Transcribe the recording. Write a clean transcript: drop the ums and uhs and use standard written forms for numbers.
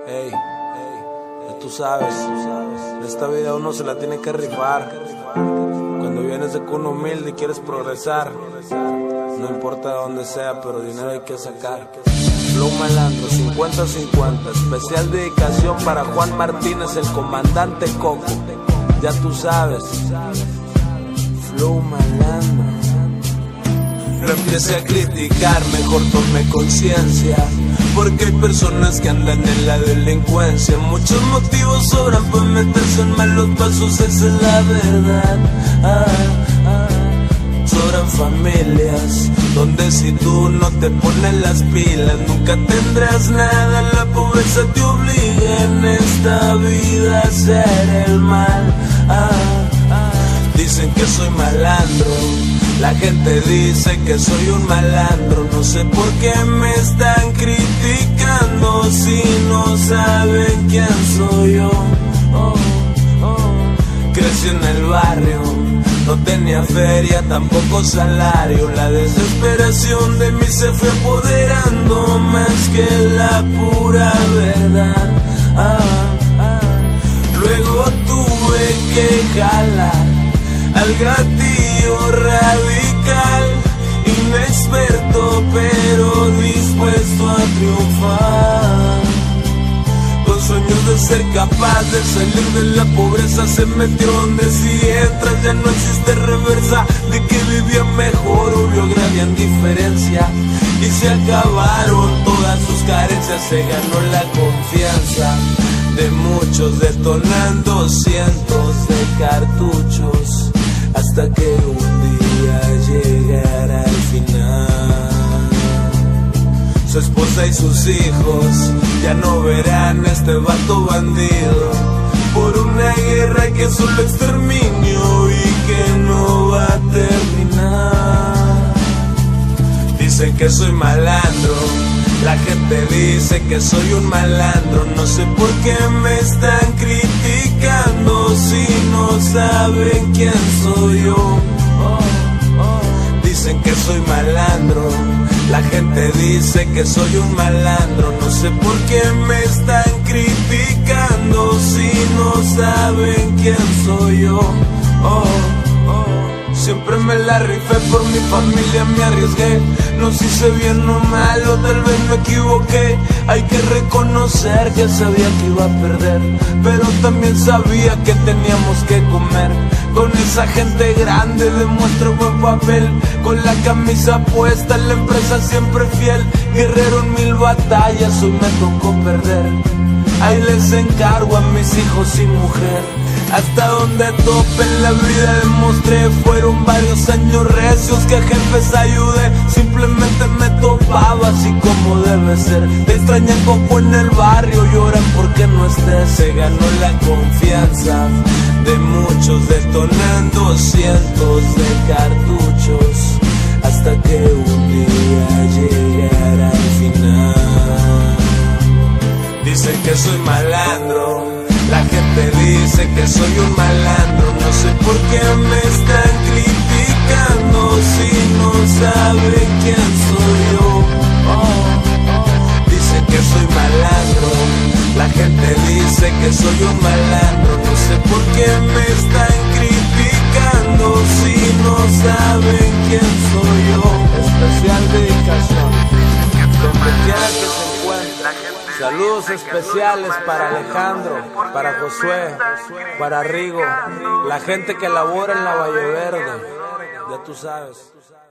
Ey, ya tú sabes, en esta vida uno se la tiene que rifar. Cuando vienes de cuna humilde y quieres progresar, no importa de dónde sea, pero dinero hay que sacar. Flow Malandro, 50-50, especial dedicación para Juan Martínez, el comandante Coco. Ya tú sabes, Flow Malandro. No empiece a criticar, mejor tome conciencia, porque hay personas que andan en la delincuencia. Muchos motivos sobran para meterse en malos pasos, esa es la verdad. Sobran familias donde si tú no te pones las pilas nunca tendrás nada. La pobreza te obliga en esta vida a hacer el mal. Dicen que soy malandro, la gente dice que soy un malandro. No sé por qué me están criticando si no saben quién soy yo. Crecí en el barrio, no tenía feria, tampoco salario. La desesperación de mí se fue apoderando más que la pura verdad. Luego tuve que jalar al gatillo radical, inexperto pero dispuesto a triunfar. Con sueños de ser capaz de salir de la pobreza, se metió donde si entras ya no existe reversa. De que vivía mejor o vio gran diferencia y se acabaron todas sus carencias. Se ganó la confianza de muchos, detonando cientos de cartuchos, hasta que un día llegara al final. Su esposa y sus hijos ya no verán a este vato bandido, por una guerra que es solo exterminio y que no va a terminar. Dicen que soy malandro, la gente dice que soy un malandro. No sé por qué me están criticando si no saben quién soy yo. Dicen que soy malandro, la gente dice que soy un malandro. No sé por qué me están criticando si no saben quién soy yo. Siempre me la rifé por mi familia, me arriesgué. No sé si hice bien o mal, o tal vez me equivoqué. Hay que reconocer que sabía que iba a perder, pero también sabía que teníamos que comer. Con esa gente grande demuestro buen papel, con la camisa puesta, la empresa siempre fiel. Guerrero en 1000 batallas, hoy me tocó perder. Ahí les encargo a mis hijos y mujer. Hasta donde tope en la vida demostré. Fueron varios años recios que a jefes ayudé. Simplemente me topaba así como debe ser. Te extrañan Coco en el barrio, lloran porque no estés. Se ganó la confianza de muchos, detonando cientos de cartuchos, hasta que un día llegara al final. Dicen que soy malandro, la gente dice que soy un malandro. No sé por qué me están criticando si no saben quién soy yo. Dicen que soy malandro, la gente dice que soy un malandro. No sé por qué me están criticando si no saben quién soy yo. Especial dedicación, donde quiera que se encuentre. Saludos especiales para Alejandro, para Josué, para Rigo, la gente que labora en la Valle Verde. Ya tú sabes.